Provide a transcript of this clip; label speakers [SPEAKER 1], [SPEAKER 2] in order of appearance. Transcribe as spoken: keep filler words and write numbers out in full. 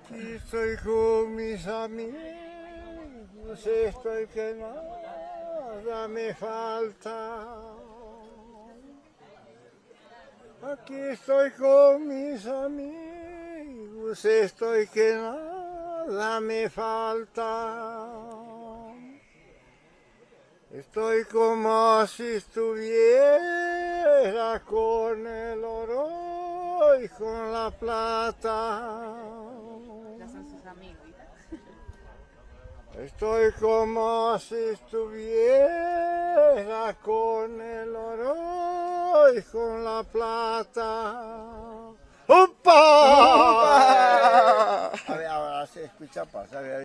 [SPEAKER 1] Aquí estoy con mis amigos, estoy que nada me falta. Aquí estoy con mis amigos, estoy que nada me falta. Estoy como si estuviera con el oro y con la plata.
[SPEAKER 2] Ya son sus amigos.
[SPEAKER 1] Estoy como si estuviera con el oro y con la plata. ¡Upa!
[SPEAKER 3] ¡Upa!
[SPEAKER 1] A ver, ahora se escucha pasar.